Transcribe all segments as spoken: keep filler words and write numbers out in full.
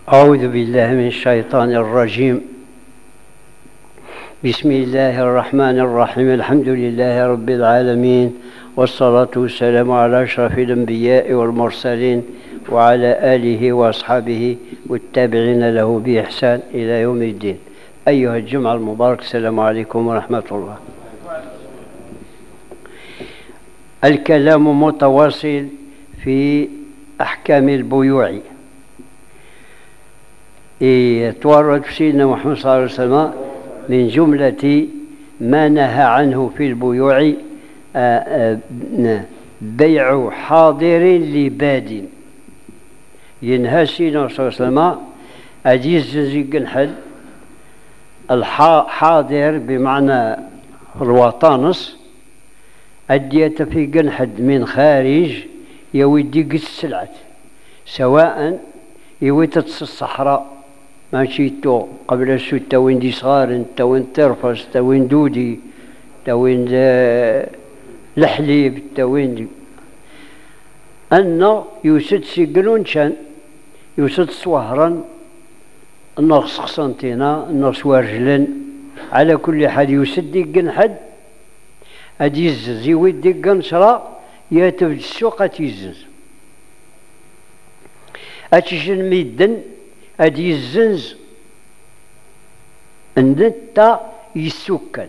أعوذ بالله من الشيطان الرجيم. بسم الله الرحمن الرحيم. الحمد لله رب العالمين، والصلاة والسلام على أشرف الأنبياء والمرسلين وعلى آله وأصحابه والتابعين له بإحسان إلى يوم الدين. أيها الجمعة المبارك، السلام عليكم ورحمة الله. الكلام متواصل في أحكام البيوع. يتورد في سيدنا محمد صلى الله عليه وسلم من جملة ما نهى عنه في البيوع بيع حاضر لباد. ينهى سيدنا صلى الله عليه وسلم أجيز يقنحل الحاضر بمعنى الوطانس أدية في قنحد من خارج يودي قد السلعة، سواء يويت الصحراء ماشي تو قبل السوت توين دي صغار توين ترفس توين دودي توين الحليب توين دي أن يوسد سيقلون شان يوسد صوهرا النقص قسنطينة النقص ورجلن على كل حال يوسد ديقن حد أديزز يويد ديقن شراء ياتف السوق أتيزز أتشن ميدن أدي الزنز أنت يسكن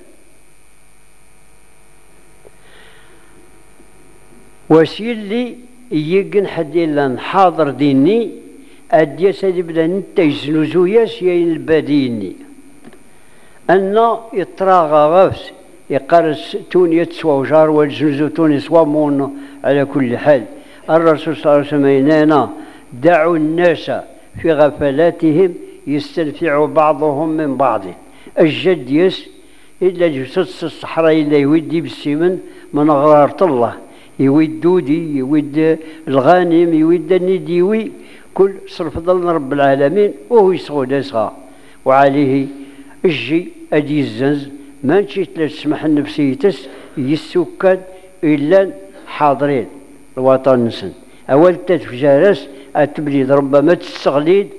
وسيلي يجن حد إلا حاضر ديني أدي سيدي بلا نتا يزنوزو ياسيين الباديني أن يطراغ غفس يقارس توني تسوى وجار والزنوزو توني سوا مون. على كل حال الرسول صلى الله عليه وسلم ينانا دعوا الناس في غفلاتهم يستنفع بعضهم من بعض. الجد يس إلا جسس الصحراء إلا يودي بالسمن من غرارة الله، يود دودي يود الغانم يود النديوي كل صرف ظل رب العالمين وهو يسغد يسغى. وعليه الجي أدي الزنز ما نشيت لا تسمح النفسيتس يسكن إلا حاضرين الوطن نسن أول تتفجارس أتبليد ربما تستغليد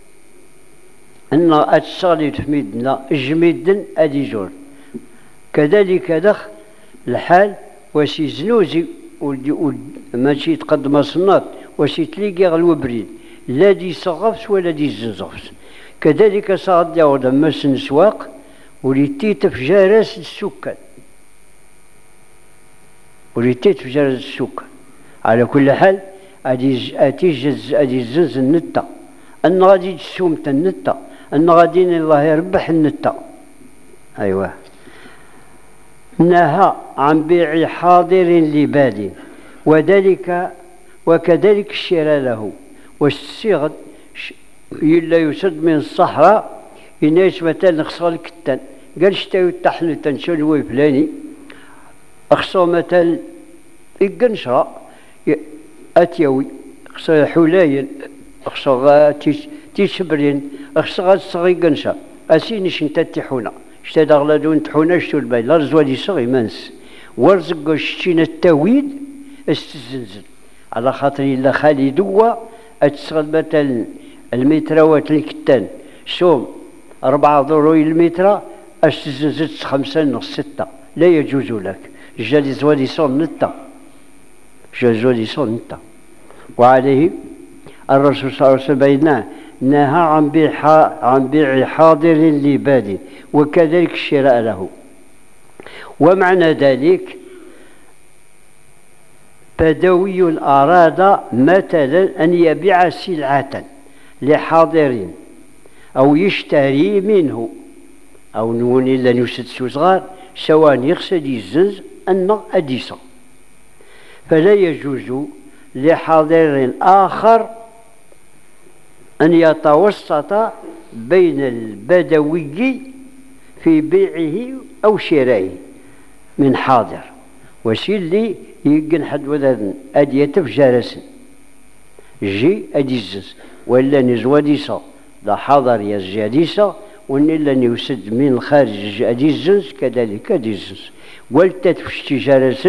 أن أتستغليد في ميدنا جميدن أدي جور. كذلك دخ الحال وسي زنوزي ماشي تقدم صنات وسي تليقي غلو بريد لا دي صغفس ولا دي زنزغفس. كذلك صاد يعود مس نسواق وليتي تفجارس السكان وليتي تفجارس السكان. على كل حال أدي أتيجز أدي الزنز النتا أن غادي تسومت النتا أن غادي الله يربح النتا. أيوة. نهى عن بيع حاضر لباد وذلك وكذلك الشراء له والصيغ إلا يسد من الصحراء يناش مثلا خصال الكتان قال شتاوي الطحن تنشلوي فلاني أخصو مثلا القنشرة أتيوي خصو حولاين خصو تيشبرين خصو غاد صغي قنشا أسينيش نتا تحونا شتا دغلادون تحونا شتو الباي لارزوالي صغي منس ورزق شتينا التاويد استزنزل على خاطر إلا خالي دوا أتسغل مثلا المتروات الكتان شوم أربعة ضروي المترا استزنزل خمسة نص ستة لا يجوز لك جالي زوالي صون نتا جازولي صون نتا. وعليه الرسول صلى الله عليه وسلم نهى عن بيع عن بيع حاضر لباد وكذلك الشراء له. ومعنى ذلك بدوي أراد مثلا أن يبيع سلعة لحاضر أو يشتري منه أو نون إلا نوسد صغار سواء يقصد الزنز أن أديسا، فلا يجوز لحاضر آخر أن يتوسط بين البدوي في بيعه أو شرائه من حاضر وسيلي يقن حد وذن أدي يتفجارس جي أدي الزنز ولا نزواديسا لا حاضر يزجاديسا ونلا يوسد من الخارج أدي الزنز كذلك أدي الزنز والتتفش تجارس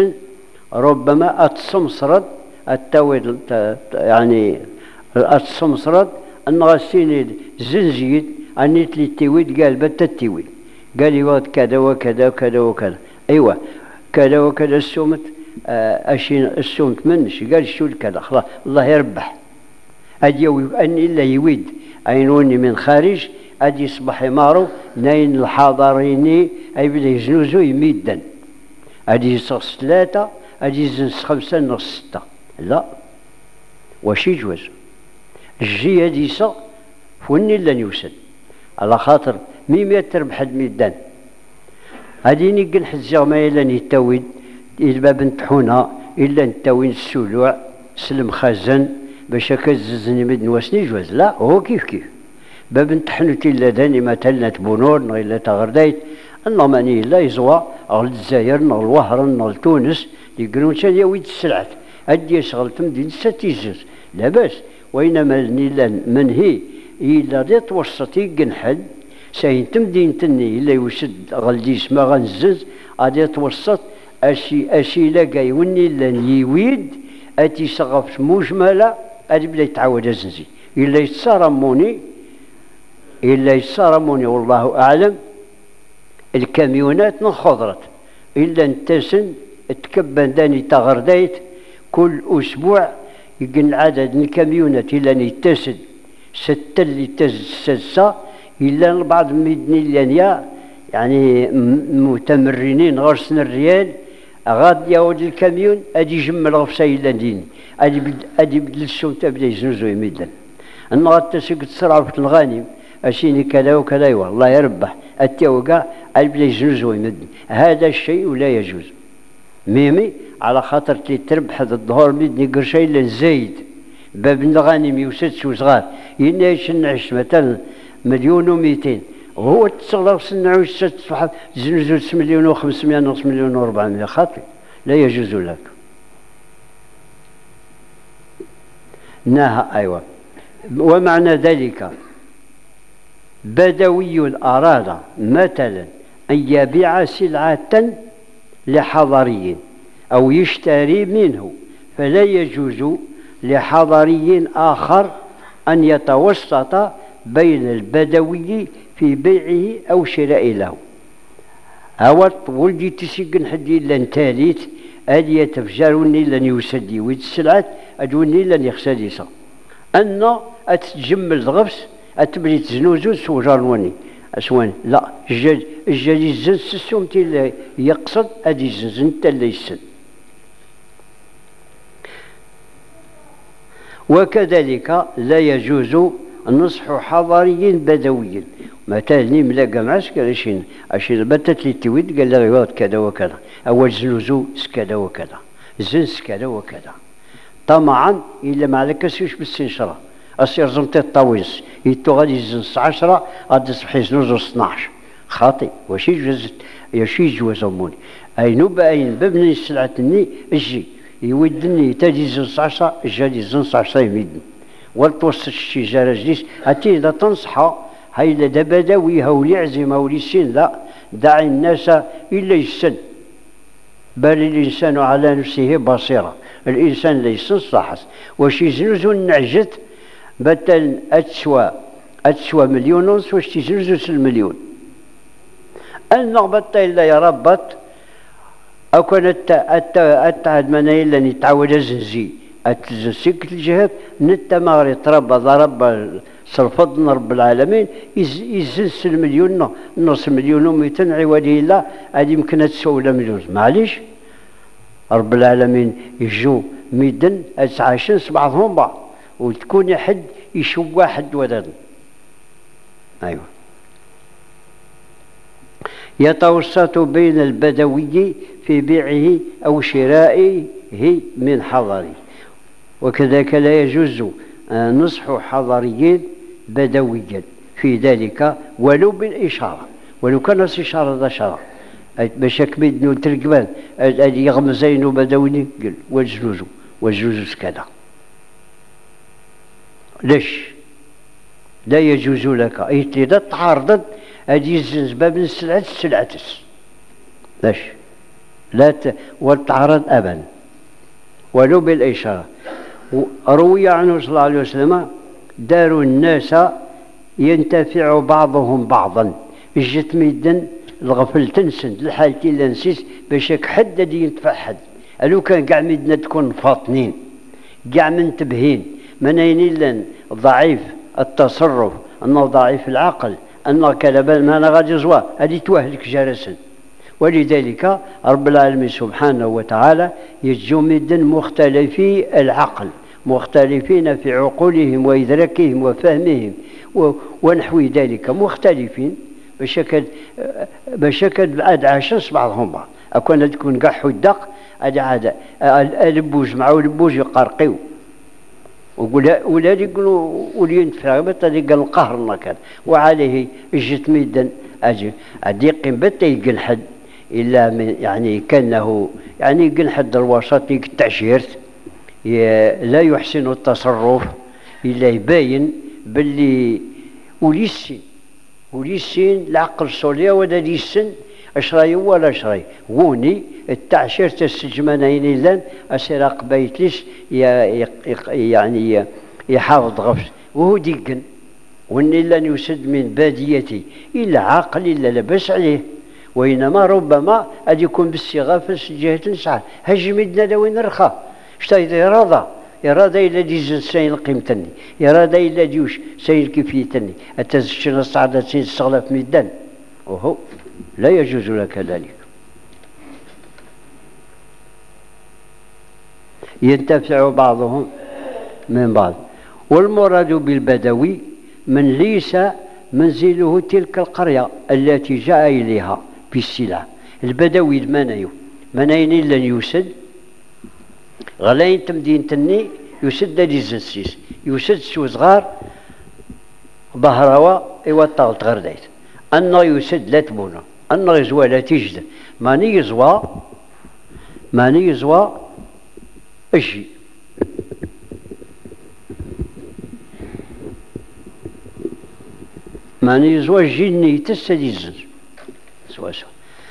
ربما أتصمصرد التويل يعني السمسرد أن غسيني زنزيد أني تلي التيويد قال بت التيويد قال لي كذا وكذا وكذا وكذا أيوة كذا وكذا السومت أشين السومت منش قال شو كذا خلاص الله يربح أدي أني إلا يويد عينوني من خارج أدي يصبح يمارو ناين الحاضريني أي بدا يزنوزو يميدا أدي يصص ثلاثة أدي يزنس خمسة نص ستة لا واش يجوز الجي هادي يسا فوني لن يوسد على خاطر ميم تربح حد ميدان هادي نقل حزيغ ما إلا نتاويد إلا بنتحونا إلا نتاوين السلوع سلم خزن باش هكا ززني مدن واسني جوز لا هو كيف كيف باب نتحنت إلا داني مثلا تبونور نغ إلا تغردايت أنه ماني إلا يزوى أغل الجزائر نغ الوهران نغ تونس يقولون شان يويد السلعات أدي يشغل تمدين ستيزز لا باس وإنما إلا منهي إلا دي توسطي قنحد ساين تمدين تني إلا يوسد غلديس ما غنزز أدي توسط أشي أشي لاقاي وني إلا يويد أتي سغف مجملة أدي بدا يتعود أزنزي إلا يتصارموني إلا يتصارموني والله أعلم الكاميونات نخضرت إلا نتسن تكبن داني تغردايت كل أسبوع يقن عدد الكاميونات إلا يتسد ستة اللي تسدسة إلا بعض مدني اللي يعني متمرنين غرسن الريال غاد ياود الكاميون أدي يجمل غفصة إلا ديني أدي أدي بدل السوم تبدا يزنزو يميدا أن غاد تسق تسرع في الغانم أشيني كذا وكذا والله يربح التوقع البلا يزنزو يمدن هذا الشيء لا يجوز ميمي على خاطر تي تربح هذا الظهور مدني قرشي إلا زايد باب الغانم يوسد وصغار ينا يشنعش مثلا مليون ومئتين وهو تصغر سنعوش ست زنزو مليون وخمسمائة نص مليون وربعمائة خاطر لا يجوز لك نهى أيوة ومعنى ذلك بدوي أراد مثلا أن يبيع سلعة لحضري أو يشتري منه فلا يجوز لحضري آخر أن يتوسط بين البدوي في بيعه أو شراء له أو ولدي تسجن حدي لن تاليت أدي يتفجروني لن يسدي ويد السلعات أدوني لن يخسديسا أن أتجمل الغفس أتبري تزنوزو سوجاروني أسوان لا الجاج الجاج الزنس السومتي اللي يقصد أدي الزنس انت اللي يسد وكذلك لا يجوز نصح حضري بدوي مثلا ملاقى معسكر اشين اشين بتت لي تويد قال لي غيوات كذا وكذا اول زنوزو كذا وكذا زنس كذا وكذا طمعا الا ما عليك سيش بالسنشره اصير زمتي الطاويس يتو غادي يزنس عشرة غادي تصبحي زنوزو اثناش خاطي واش يجوز واش يجوز اموني اي نوبه اين بابني السلعتني اجي يودني تاجي زنس عشرة جادي زنس عشرة يميدني والتوسط الشجره جليس هاتي لا تنصحها هاي لا بدوي هولي عزم هولي سين لا داعي الناس الا يسن بل الانسان على نفسه بصيره الانسان ليس صحص واش يزنزو النعجت بتل اتسوى اتسوى مليون ونص واش تزنزو المليون النغبة الا يا ربط او كانت اتعد من الا نتعود الزنزي اتزنسك الجهات نتا مغري تربى ضرب صرفضنا رب العالمين يزنس المليون نص مليون ومئتين عوالي لا هذه يمكن تسوي لا مليون معليش رب العالمين يجو ميدن عايشين بعضهم بعض وتكون حد يشوف واحد ولد ايوه يتوسط بين البدوي في بيعه او شرائه من حضري وكذلك لا يجوز نصح حضريين بدويا في ذلك ولو بالإشارة ولو كان إشارة ذا شرع باش كميدنو تركبان يغمزين بدوي قل والجلوز والجلوز كذا ليش لا يجوز لك إذا تعارضت هذه الزنز باب السلعة السلعة ليش لا ت... والتعارض أبدا ولو بالإشارة روي عنه صلى الله عليه وسلم داروا الناس ينتفع بعضهم بعضا. جت ميدن الغفل تنسند الحالتي لا نسيس باش حد دي ينتفع حد. الو كان كاع ميدنا تكون فاطنين كاع منتبهين منين الا ضعيف التصرف انه ضعيف العقل انه كلبا ما انا غادي زوا هذه توهلك جرسا. ولذلك رب العالمين سبحانه وتعالى يجوا ميدن مختلفي العقل مختلفين في عقولهم وإدراكهم وفهمهم ونحو ذلك مختلفين باش كد باش كد عاد عاشرس بعضهم بعض. أكون تكون كاع حدق عاد عاد البوج مع البوج يقرقيو ولا ولا يقولوا ولي ينتفع بتا قال القهر نكد وعليه جت ميدن اجي عاد يقيم بتا يقل حد الا من يعني كانه يعني يقل حد الوسط التعشيرت لا يحسن التصرف الا يبين باللي وليسين وليسين العقل الصوليه ولا ليسن اشراي ولا اشراي غوني التعشير تسجمانين الا اسير قبيتليش يعني يحافظ غفش وهو ديقن واني لن يسد من باديتي الا عاقل الا لبس عليه وانما ربما قد يكون بالصيغه في جهه نسعى هجمدنا لوين رخا شتا إرادة إرادة إلا دي سين قيمتني إرادة إلا ديوش سين كيفيتني التزشن الصعدة سين الصغلة في ميدان وهو لا يجوز لك ذلك. ينتفع بعضهم من بعض. والمراد بالبدوي من ليس منزله تلك القرية التي جاء إليها بالسلع. البدوي المنايو مناين إلا يسد غلاين تمدين تني يسد لي الزنسيس يسد سو صغار بهروا ايوا طاغت غير دايت انه يسد لا تبونا انه يزوى لا تجد ماني يزوى ماني يزوى اجي ماني يزوى جيني تسدي الزنس سوا سوا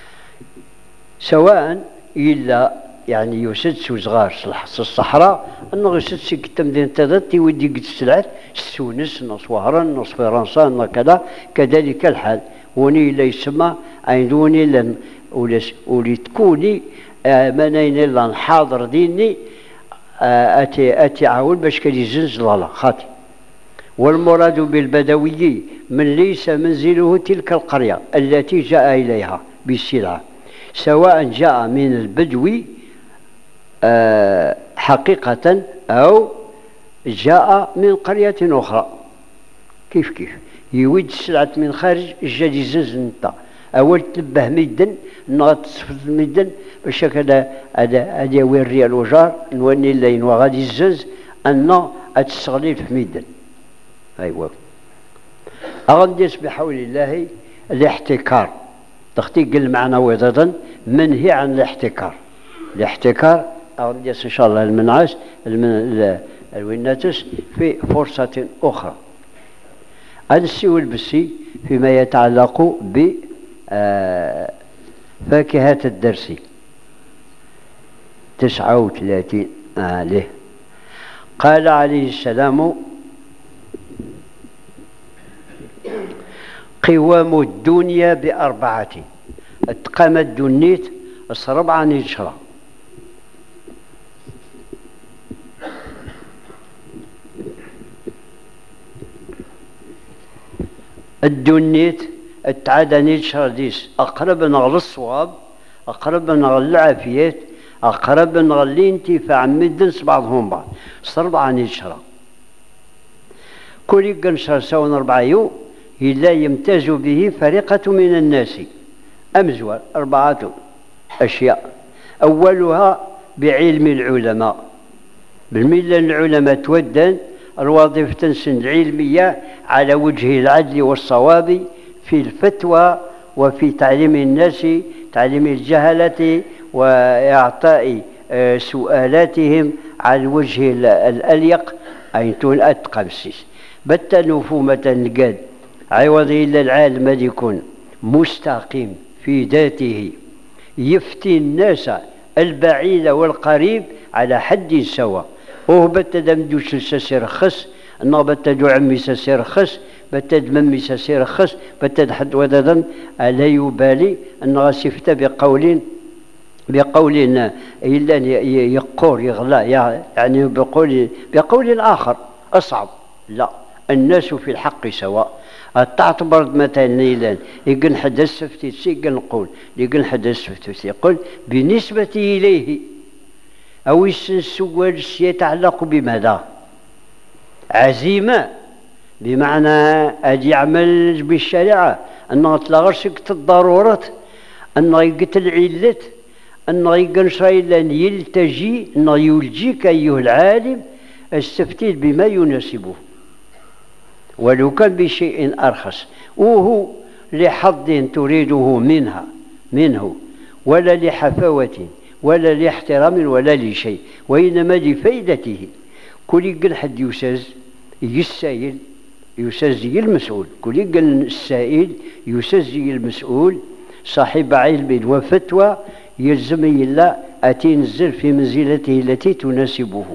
سواء الا يعني يسد سو صغار الصحراء انه يسد سي التمدين تذاتي ودي قد السلعات تونس نص وهران نص فرنسا نص كذا كذلك الحال وني لا يسمى عندوني لن ولي تكوني منين الا حاضر ديني اتي اتي عاون باش كلي زنزل الله خاطي. والمراد بالبدوي من ليس منزله تلك القريه التي جاء اليها بالسلعه سواء جاء من البدوي أه حقيقة أو جاء من قرية أخرى كيف كيف يود السلعة من خارج الجدي زنز نتا أول تنبه ميدن نغط تصفت الميدن باش هكذا هذا وين الريال وجار نوني اللين وغادي الزنز أن أتستغلي في ميدن. أيوا أغنديس بحول الله الاحتكار تخطيق المعنى وضدا منهي عن الاحتكار. الاحتكار أغنديس إن شاء الله المنعاش الويناتس في فرصة أخرى. أنسي والبسي فيما يتعلق بفاكهة الدرس تسعة وثلاثين عليه. قال عليه السلام قوام الدنيا بأربعة اتقام الدنيت أربعة نجرة الدنيت التعادى نجرة ديس أقرب نغل الصواب أقرب نغل العافيات أقرب نغل الانتفاع مدن بعضهم بعض أربعة نجرة كل قنشر سون أربعة يو لا يمتاز به فريقة من الناس أمزور أربعة أشياء. أولها بعلم العلماء بالملة العلماء تودن الوظيفة تنسن العلمية على وجه العدل والصواب في الفتوى وفي تعليم الناس تعليم الجهلة وإعطاء سؤالاتهم على الوجه الأليق أي تون أتقمسيس بتا نفومة القاد عوض إلا العالم الذي يكون مستقيم في ذاته يفتي الناس البعيد والقريب على حد سواء وهو بتا دمدوش سيرخص أنه بتدو عمي سير خس بتد ممي سير خس بتد حد وددا لا يبالي أنه سفت بقول بقول إلا يقول يغلى يعني بقول بقول آخر أصعب. لا، الناس في الحق سواء. تعتبر مثلا إلا يقول حد السفتي سيقول نقول يقول حد السفتي يقول بالنسبة إليه أو السؤال يتعلق بماذا؟ عزيمة، بمعنى أن يعمل بالشريعة، أنه تلغرسك الضرورة، أنه يقتل علة، أنه يقنشر إلا أن يلتجي، أنه يلجيك أيها العالم التفتيت بما يناسبه ولو كان بشيء أرخص، وهو لحظ تريده منها منه ولا لحفاوة ولا لاحترام ولا لشيء، وإنما لفائدته. كل يقل حد يساز يسائل يساز المسؤول، كل يقل السائل يساز المسؤول صاحب علم وفتوى يلزم إلا أتنزل في منزلته التي تناسبه.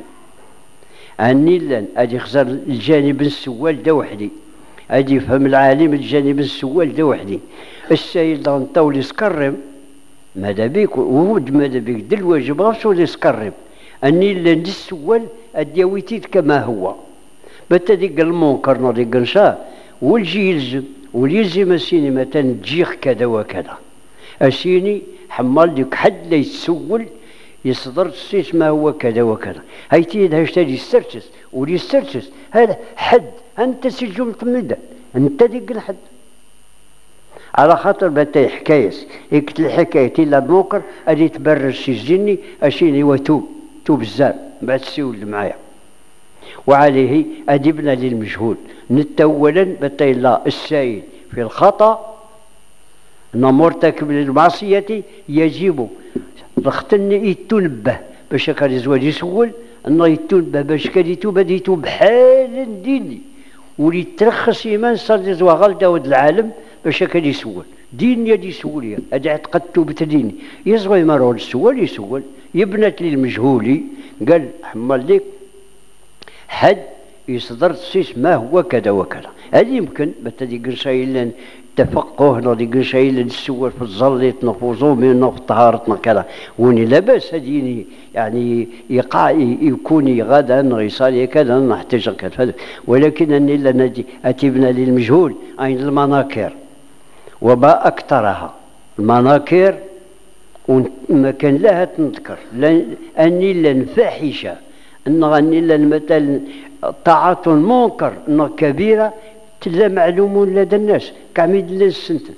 أني لن أدي يخزر الجانب السوال دا وحدي، أدي يفهم العالم الجانب السوال دا وحدي. السائل دا نطول يسكرم ماذا بيك وود ماذا بيك دل واجب غاسو يسكرم. أني لن السوال أدي ويتيت كما هو بتا ديك المنكر نضيق نشاه والجي يلزم واليلزم السيني مثلا تجيخ كذا وكذا السيني حمال ديك حد لا يتسول يصدر السيس ما هو كذا وكذا. هايتي هذا يشتري يسترسس ولي يسترسس هذا حد أنت سجون مطمدة أنت ديك الحد على خاطر بتاي حكاية يكتل الحكاية إلا بموقر أدي تبرر سجني أشيني وتوب توب الزار بعد تسول معايا. وعليه أدبنا للمجهول نتولا بتاي لا السائل في الخطأ مرتكب للمعصية يجب رختني يتنبه باش كان يزواج يسول انه يتنبه باش كان يتوب هذا يتوب حال ديني ولي ترخص ايمان صار يزوا غلطه ود العالم باش كان يسول دين يدي يسول هذا اعتقد توبة ديني يزوا يمروا السؤال يسول يبنت للمجهولي قال حمال ليك حد يصدر السيس ما هو كذا وكذا. هذه يمكن بتدي قرشايلن تفقه نضي قرشايلن السور في الظل نفوزو من في طهارتنا كذا وني لا باس هديني يعني يقع يكوني غدا يصالي كذا نحتاج كذا، ولكن اني لا نجي اتبنا للمجهول اين المناكر وما اكثرها المناكر وما كان لها تنذكر اني لا فاحشه ان غني لنا مثلا طاعة منكر انه كبيره تلا معلوم لدى الناس كعميد للسنتن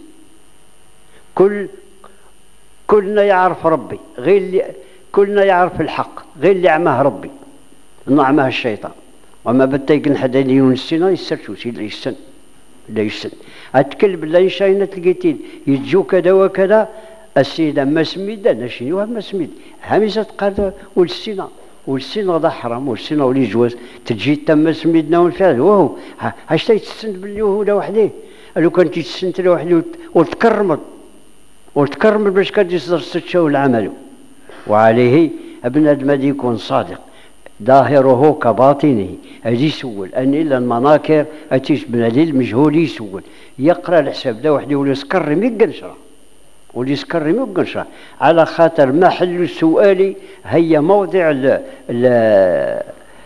كل كلنا يعرف ربي غير اللي كلنا يعرف الحق غير اللي عماه ربي انه عماه الشيطان. وما بتيقن حدا اللي يونسنا يسرشو سي لا يسن لا يسن اتكلم لا يشاينا تلقيتين يجو كذا وكذا السيدة ما سميدا نشينوها ما سميد هميزة قادة والسنة والسنة هذا حرام والسنة ولي جواز تجي تم سميدنا والفعل وهو هاش تيتسند باللي هو لوحده. لو كان تيتسند لوحده وتكرمل وتكرمل باش كان يصدر ستشاو العمل. وعليه ابن ادم يكون صادق ظاهره كباطنه هذه يسول ان الا المناكر اتيشبنا للمجهول يسول يقرا الحساب ده وحده ولا سكر ميقنشره واللي يسكر يمكنش على خاطر محل السؤال هي موضع ال ال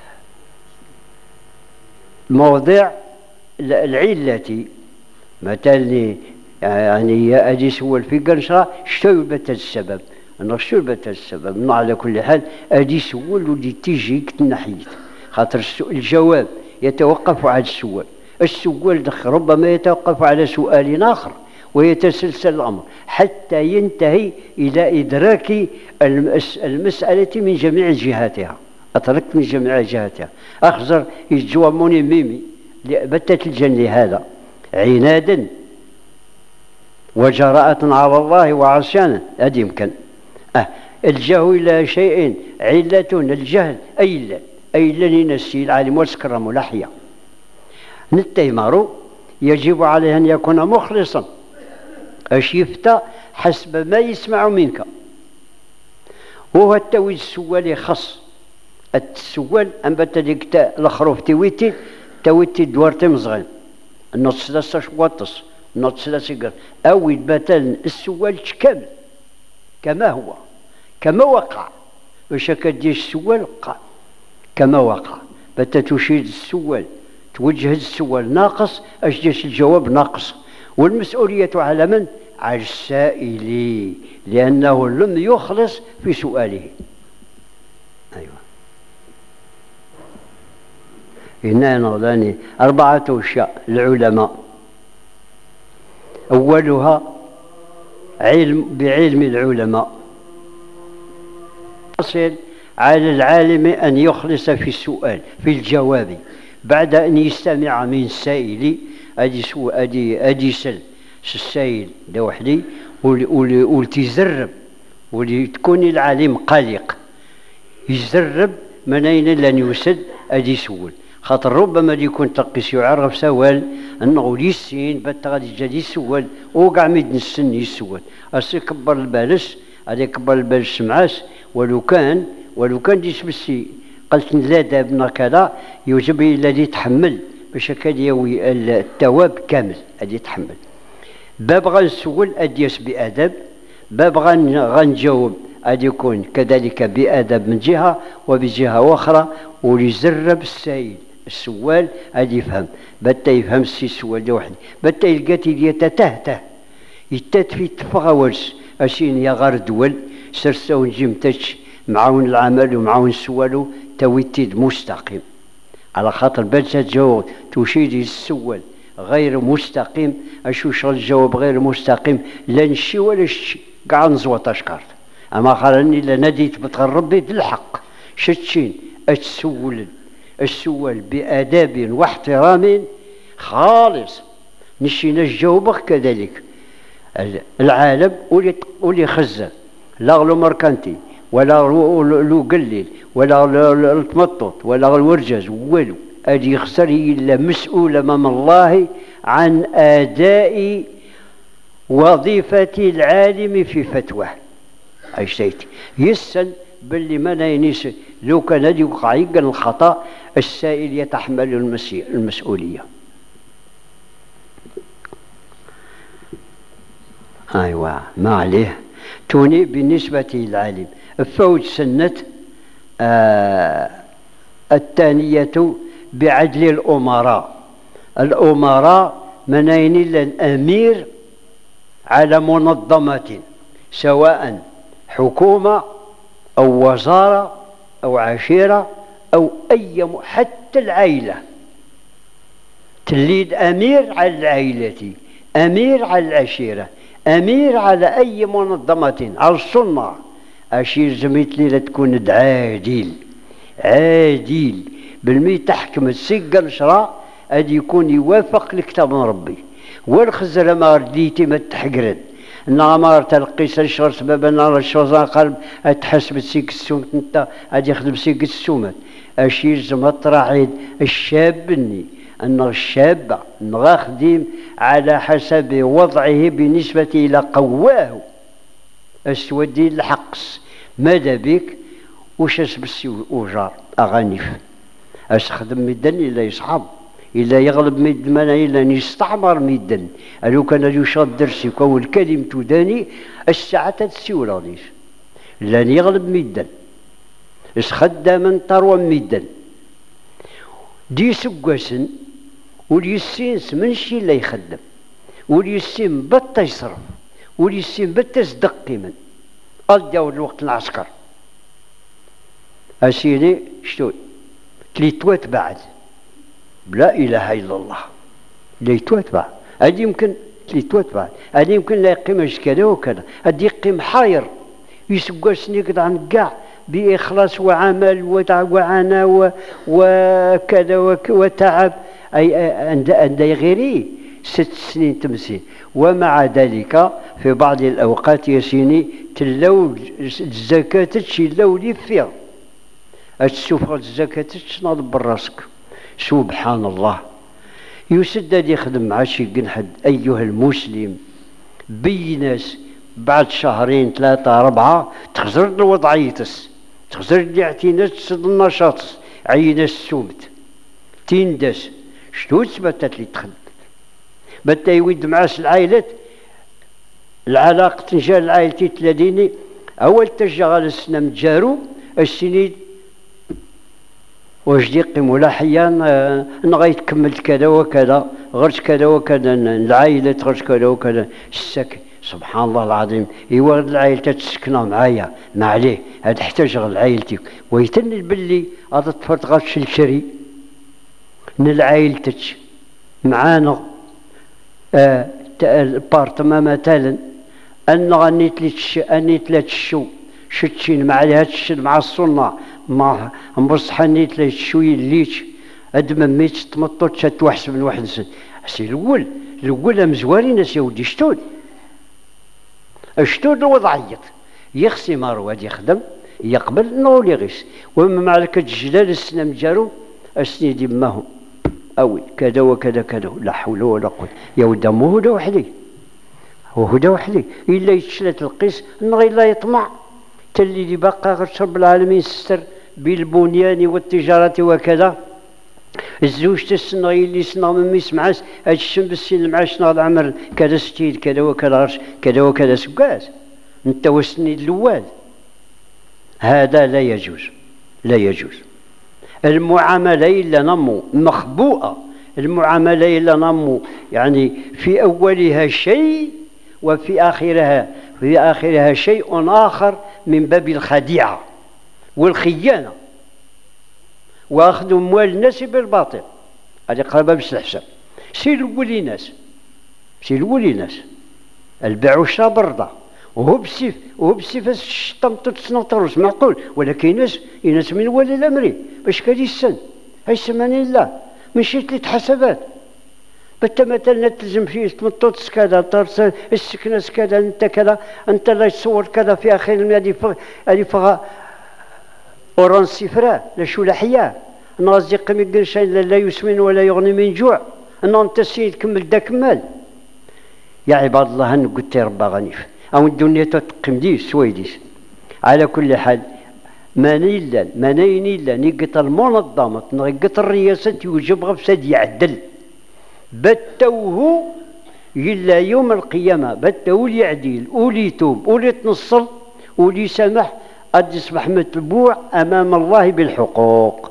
موضع العلة مثلا يعني أجي سؤال في قنشرة شتو بات السبب أنا شتو بات السبب أنا على كل حال أجي سؤال واللي تيجيك تنحيت خاطر الجواب يتوقف على السؤال السؤال دخل ربما يتوقف على سؤال آخر ويتسلسل الأمر حتى ينتهي إلى إدراك المسألة من جميع جهاتها. أتركت من جميع جهاتها أخزر يجواموني ميمي بتت الجن هذا عنادا وجراءة على الله وعصيانا هذا يمكن أه الجهل إلى شيء علة الجهل أيلا أيلا ينسي العالم والسكرم لحية نتيمارو يجب عليه أن يكون مخلصا اش يفتى حسب ما يسمع منك وهو التويج السؤال خاص السؤال أن بتديك الخروف تويتي تويتي دوارتي مزغين نوت سلاسة شواطس نوت سلاسة قر أوي مثلا السوال كامل كما هو كما وقع واش كدير السوال وقع كما وقع بتا تشير السوال توجه السوال ناقص اش ديش الجواب ناقص والمسؤولية على من؟ على السائل لأنه لم يخلص في سؤاله. أيوة هنا نغلاني أربعة أشياء العلماء أولها علم بعلم العلماء يصل على العالم أن يخلص في السؤال في الجواب بعد أن يستمع من السائل أدي سو أدي أدي سل السائل ده وحدي ولتجرب ولتكون العالم قلق يجرب من أين لن يسد أدي سول خاطر ربما يكون تقيس يعرف سوال أنه ليسين بات غادي جادي سوال وقع ميد نسن يسوال أسي كبر البالس هذا كبر البالس معاس ولو كان ولو كان ديش بسي قلت لا دابنا كذا يجب الذي يتحمل باش كاد يوي التواب كامل الذي يتحمل باب غنسول أديس بأدب باب غنجاوب أدي يكون كذلك بأدب من جهة وبجهة أخرى وليجرب السائل السوال أدي يفهم بتا يفهم السي السوال ده وحدي بتا يلقاتي يتتهته يتات في تفغاولس أشين يا غار دول سرساو نجمتش معاون العمل ومعاون السوال تويتيد مستقيم على خاطر باش تجاوب تشيري السوال غير مستقيم اشو شغل الجواب غير مستقيم لا نشي ولا شي كاع نزوط اشكرت اما خلاني لا ناديت بتغربي بالحق شتشين اتسول السوال باداب واحترام خالص نشي نجاوبك كذلك العالم ولي خزر لا غلو مركنتي ولا لو قليل ولا التمطط ولا الورجز والو أدي يخسر إلا مسؤول أمام الله عن أداء وظيفة العالم في فتوى أي شيء يسن باللي ما ينيس لو كان هذا يوقع الخطأ السائل يتحمل المسؤولية. أيوة ما عليه توني بالنسبة للعالم فوج سنة آه الثانية بعدل الأمراء الأمراء منين الأمير على منظمة سواء حكومة أو وزارة أو عشيرة أو أي حتى العائلة تليد أمير على العائلة أمير على العشيرة أمير على أي منظمة على الصنع أشير زميت لي لا تكون عادل عادل بالمي تحكم السقة الشراء أدي يكون يوافق لكتاب ربي والخزر ما رديتي ما تحقرد نعمار تلقيس الشهر سبب نار الشوزان قلب تحسب سيك السومت انت أدي يخدم سيك السومت أشير زمت راعيد الشاب بني أن الشاب نغا خديم على حسب وضعه بالنسبة إلى قواه أسودي الحقس ماذا بك وش اسبسي وجار أغانيف أستخدم ميدان إلا يصحاب إلا يغلب ميدان إلا يستعمر ميدان لو كان يشرب درسي كون الكلمة تداني الساعة تسيو راديش لان يغلب ميدان اسخدم من طروى ميدان دي سقاسن وليسين منشي لا يخدم وليسين بطا يصرف وليسين بطا يصدق قيمة ألداو الوقت العسكر أسيدي شتوي تليتوات بعد لا إله إلا الله ليتوات بعد هذه يمكن تليتوات بعد هذه يمكن لا يقيم كذا وكذا هذه يقيم حاير يسقسني كذا عن كاع بإخلاص وعمل وعناء وكذا وتعب أي عند غيري ست سنين تمسين ومع ذلك في بعض الأوقات يسيني تلو الزكاة تشيلو لي فيها تشوف الزكاة تشناض براسك سبحان الله يسدد يخدم مع شي قنحد أيها المسلم بيناس بعد شهرين ثلاثة أربعة تخزر الوضعيتس تخزر الاعتناس تصد النشاط عيناس السومت تندس شتو تبتت لي تخدم بتا يود معاس العائلات العلاقة تنجا العائلتي تلاديني أول تشغل السنة متجارو السنين واش يقيم ولا حيان نغايت كملت كذا وكذا غرت كذا وكذا العائلة غرت كذا وكذا السكن سبحان الله العظيم ايوا العائلة تسكنها معايا ما عليه هاد حتى شغل عائلتي ويتن باللي هذا الطفل غتشلشري من عائلتك معانا آه البارتما مثلا ان غنيت لي انيت لا تشو شتشين مع هاد الشد مع الصنع ما نبصح نيت لي شويه ليش ادم ميت تمطط شات وحس من واحد سن سي الاول الاول مزوارين يا ودي شتون شتون وضعيت يخسي مرواد يخدم يقبل نولي غيس وما معلك الجلال السنه مجارو السني ديماهم اوي كذا وكذا كذا لا حول ولا قوه يا ود مو هدى وحدي وهدى وحدي الا يتشلت القيس نغي لا يطمع تلي اللي باقا غير رب العالمين ستر بالبنيان والتجاره وكذا الزوج تسنغي اللي سنا من يسمعس هاد الشم بالسن معاش ناض عمر كذا ستيل كذا وكذا كذا وكذا سكاز انت وسني الاول هذا لا يجوز لا يجوز المعامله الا نمو مخبوءه المعامله الا نمو يعني في اولها شيء وفي اخرها في اخرها شيء اخر من باب الخديعه والخيانه واخذ اموال الناس بالباطل هذه قرابه باش الحساب سير لولي ناس سير لولي ناس البيع والشراء برضه وهو بالسيف وهو بالسيف الشطمطة تسنطروس معقول ولكن ناس ناس من ولي الامر باش كادي السن هاي سماني الله مشيت لي حسابات بتا مثلا تلزم فيه تمطوط كذا ترسل السكنه كذا انت كذا انت لا تصور كذا في اخر هذه هذه فغا اوران صفراء لا شو لحياه ناس يقيم القرشين لا يسمن ولا يغني من جوع ان انت سيد كمل دا كمال يا عباد الله ان قلت يا رب غنيف او الدنيا تقيم ديس سويديس على كل حال ما نيلا ما نيلا نيقط المنظمه نيقط الرئاسه يوجب غفساد يعدل بتوه إلا يوم القيامة بتوه يعديل ولي يتوب ولي يتنصل ولي يسامح قد يصبح متبوع أمام الله بالحقوق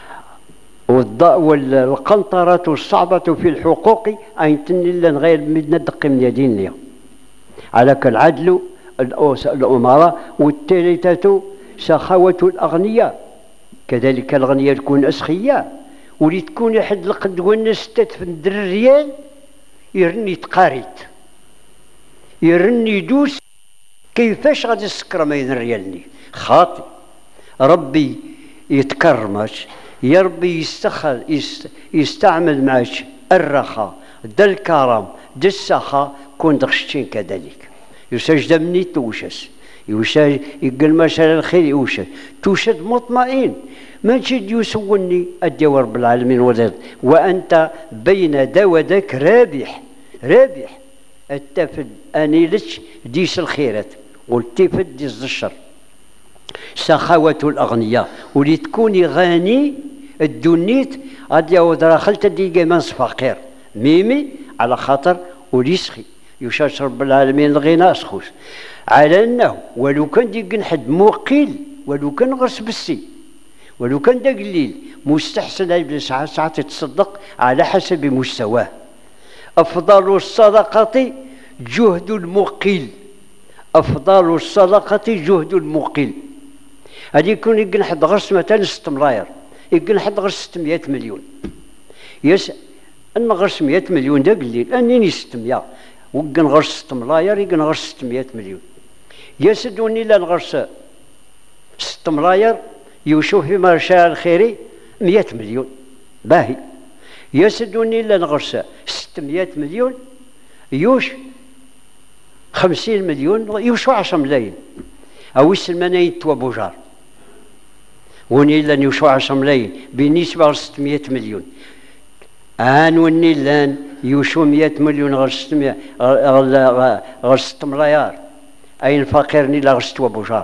والقنطرة الصعبة في الحقوق أين تنلا غير مدنا دق من يدين على كالعدل الأمراء والثالثة سخاوة الأغنياء كذلك الأغنياء تكون أسخياء ولي تكون يحد القد والناس تتفند الريال يرني تقاريت يرني يدوس كيفاش غادي يسكر ما الريالني خاطئ ربي يتكرمش يا ربي يستخل يست يستعمل معاش الرخاء دا الكرم دا السخاء كون دخشتين كذلك يسجد مني توشس يوشاج يقول ما شاء الخير يوشاج توشد مطمئن ما تجد يسوني أدي رب العالمين وذات وأنت بين دا وذاك رابح رابح التفد أنيلش ديس الخيرات والتفد ديس الشر سخاوة الأغنياء ولي تكوني غني الدنيت غادي ودرا خلت ديقا منص فقير ميمي على خاطر وليسخي يشاش رب العالمين الغنى سخوش على أنه ولو كان ديق حد موقيل ولو كان غرس بالسي ولو كان دا قليل مستحسن أي ساعات ساعات يتصدق على حسب مستواه أفضل الصدقة جهد المقيل أفضل الصدقة جهد المقيل هذه يكون يقول حد غرس مثلا ستة ملاير يقول حد غرس ستمائة مليون يس أن غرس مائة مليون دا قليل أنني ستمائة وقن غرس ستة ملاير يقن غرس ستمائة مليون يسدوني لا نغرس ستة ملاير يوشوف في مرشا الخيري مئة مليون باهي يسدوني إلا نغرسة ستمائة مليون يوش خمسين مليون يوشو عشرة ملايين أو السلمانين توا بوجار وني إلا يوشو عشرة ملايين بالنسبة لستمائة مليون آن وني لان يوشو مئة مليون غير ستمائة غير ستة ملايار أين فقيرني لا غير ستة بوجار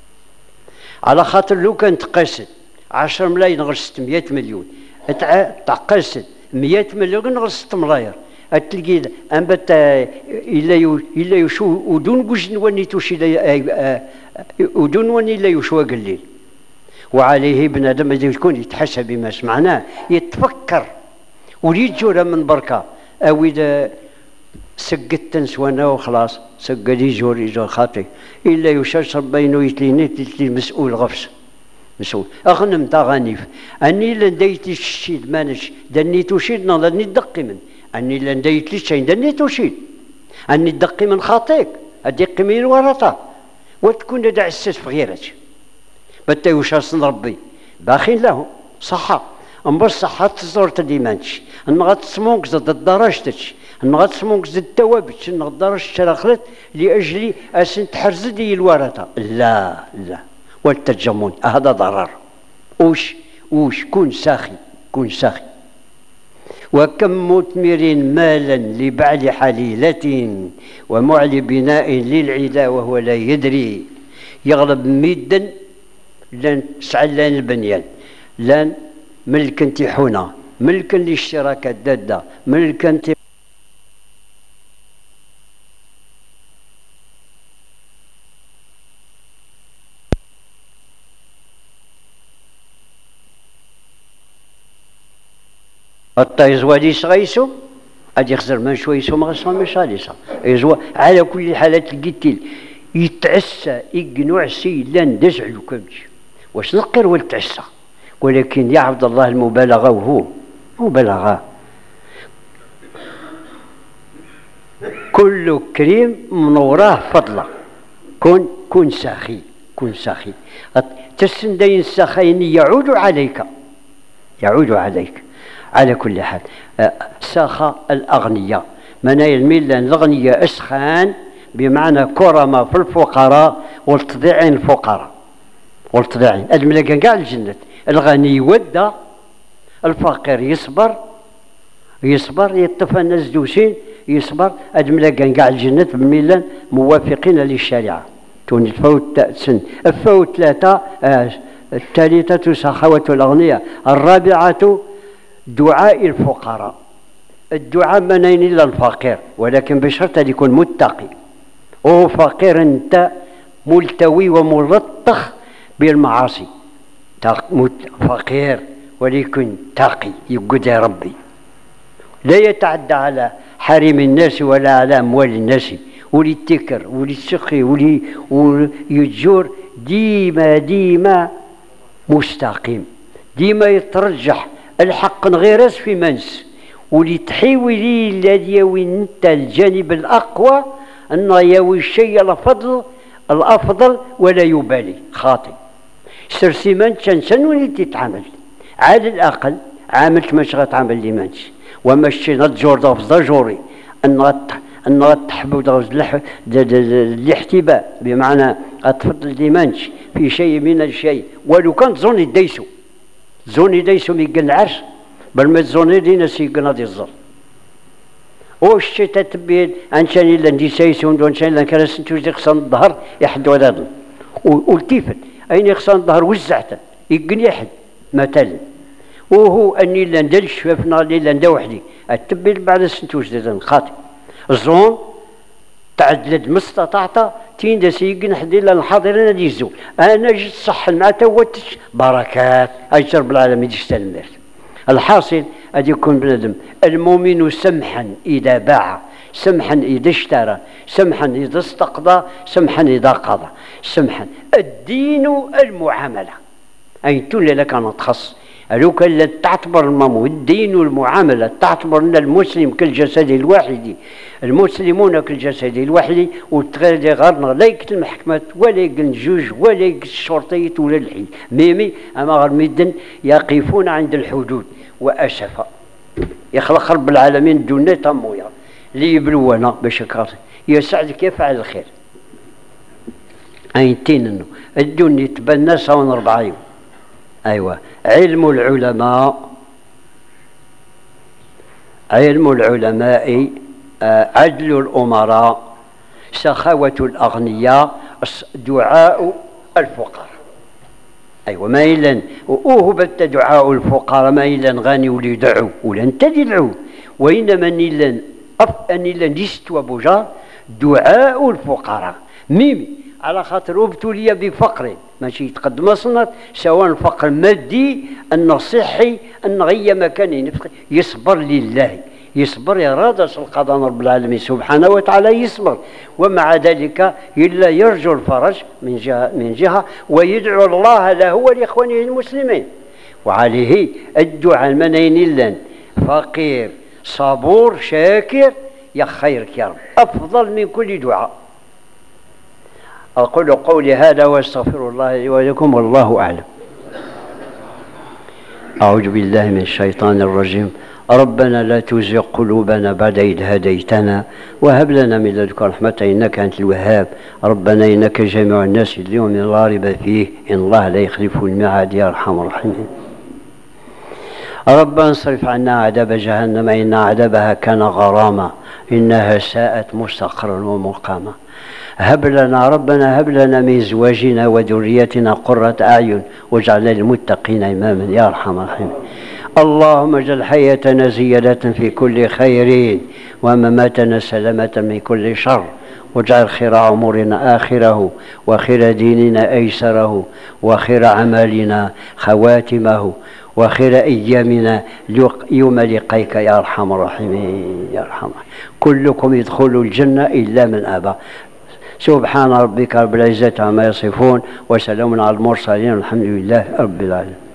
على خاطر لو كان تقاسد عشرة ملايين غير ستمائة مليون تقاسد مئة مليون غير ست ملاير تلقي أنبت إلا يو إلا يشو ودون وجن وني توشي ودون وني إلا يشوى قليل. وعليه بنادم يكون يتحسب بما سمعناه يتفكر وليجور من بركة أو إذا سقت نسوانا وخلاص سقدي جوري جور خاطي إلا يشرشر بينه يتليني يتلي مسؤول غفص مسؤول أغنم تغانيف أني لنديت الشيد مانش دني تشيد نظرني دقي من أني لنديت الشيء دني تشيد أني دقي من خاطيك أدقي من ورطة وتكون دع السس في غيرك بتا يشرسن ربي باخين له صحة أم بس صحة تصدر تديمانش أن غتسمونك زد الدرجتش أن غتسمونك زد التوابش أن الدرجة شرخلت لأجل أسن تحرزدي الورطة لا لا والتجمون هذا ضرر وش وش كن ساخي كن ساخي وكم مثمر مالا لبعل حليلة ومعل بناء للعدا وهو لا يدري يغلب ميدا لان سعلان البنيان لان ملك انتحونا ملك للشراكة الدادة ملك انت الطيزوالي صغيسو غادي يخزر من شويسو ما غاصا مش غاديسا يزوا على كل حالات لقيتي يتعسى يقنوع سي لان دزعلو كمتي واش نقر والتعسى ولكن يا عبد الله المبالغه وهو مبالغه كل كريم منوراه فضله كن كن ساخي كن ساخي تسندين السخين يعود عليك يعود عليك على كل حال ساخة الأغنياء منايا الميلان الأغنياء أسخان بمعنى كرمة في الفقراء والتضيعين الفقراء والتضيعين الملكان كاع الجنة الغني يودى الفقير يصبر يصبر يطفى الناس دوسين يصبر الملكان كاع الجنة بالميلان موافقين للشريعة توني تفوت سن الفوت ثلاثة آه الثالثة سخاوة الأغنياء الرابعة دعاء الفقراء الدعاء منين إلا الفقير ولكن بشرط أن يكون متقي وهو فقير أنت ملتوي وملطخ بالمعاصي فقير ولكن تقي يقول يا ربي لا يتعدى على حريم الناس ولا على أموال الناس ولي التكر ولي السخي ولي ويجور ديما ديما مستقيم ديما يترجح الحق غيرس في منس ولي تحيوي لي الذي يوي انت الجانب الاقوى انه يوي الشيء الافضل الافضل ولا يبالي خاطئ سرسي من تنسن ولي تتعامل على الاقل عاملت ماش غتعامل لي مانش وماشي نتجور ضفز جوري ان غت ان غتحبوا الاحتباء بمعنى غتفضل لي مانش في شيء من الشيء ولو كان تظن يديسو زوني دايسو ميقل العرش بل ما زوني دينا سيقنا دي الزر وش تتبين انشان الا ندي سايسون وانشان الا كراسن توجد خصان الظهر يحد ودادن والتيفت اين خصان الظهر وزعته يقن يحد مثلا وهو اني الا ندل شفافنا الا ندا وحدي التبين بعد سن توجد خاطئ الزون تعدلت ما استطعت تين دا سيقن حدي الا الحاضرين دي الزول انا جيت صح مع توتش بركات اجر بالعالمين يستلمر الحاصل أن يكون بنادم المؤمن سمحا إذا باع سمحا إذا اشترى سمحا إذا استقضى سمحا إذا قضى سمحا الدين المعاملة أي تولي لك أنا تخص لو كان تعتبر المامو الدين والمعاملة تعتبر أن المسلم كالجسد الواحد المسلمون كالجسد الواحد وتغير غيرنا لا يكتل المحكمة ولا يقل الجوج ولا يقل الشرطية ولا الحي ميمي أما غير مدن يقفون عند الحدود وأسفا يخلق رب العالمين دوني طمويا اللي يبلونا باش كاطي يسعدك يفعل الخير أينتين إنه الدنيا تبنى سوا أربعين أيوة علم العلماء علم العلماء عدل الأمراء سخاوة الأغنياء دعاء الفقراء أيوة ما إلا وأوه بت دعاء الفقراء ما إلا غني ولي يدعو ولا أنت يدعو وإنما إلا أف أن إلا نست وبجار دعاء الفقراء ميمي على خاطر ابتلي بفقر ماشي يتقدم صنات سواء فقر مادي أنه صحي أن غير مكان يصبر لله يصبر إرادة القضاء رب العالمين سبحانه وتعالى يصبر ومع ذلك إلا يرجو الفرج من جهة, من جهة ويدعو الله له ولإخوانه المسلمين وعليه الدعاء المنين إلا فقير صبور شاكر يا خيرك يا رب أفضل من كل دعاء. أقول قولي هذا واستغفر الله لي ولكم والله أعلم. أعوذ بالله من الشيطان الرجيم. ربنا لا تزغ قلوبنا بعد إذ هديتنا وهب لنا من لدنك رحمة إنك أنت الوهاب. ربنا إنك جامع الناس اليوم لا ريب فيه إن الله لا يخلف الميعاد يا أرحم الراحمين. ربنا اصرف عنا عذاب جهنم إن عذابها كان غراما إنها ساءت مستقرا ومقاما. هب لنا ربنا هب لنا من ازواجنا وذريتنا قرة أعين واجعلنا للمتقين إماما يا أرحم الراحمين. اللهم اجعل حياتنا زيادة في كل خير ومماتنا سلامة من كل شر واجعل خير عمرنا آخره وخير ديننا أيسره وخير عملنا خواتمه وخير أيامنا يوم لقيك يا أرحم الراحمين يا أرحم. كلكم يدخلوا الجنة إلا من أبى. سبحان ربك رب العزة عما يصفون وسلام على المرسلين والحمد لله رب العالمين.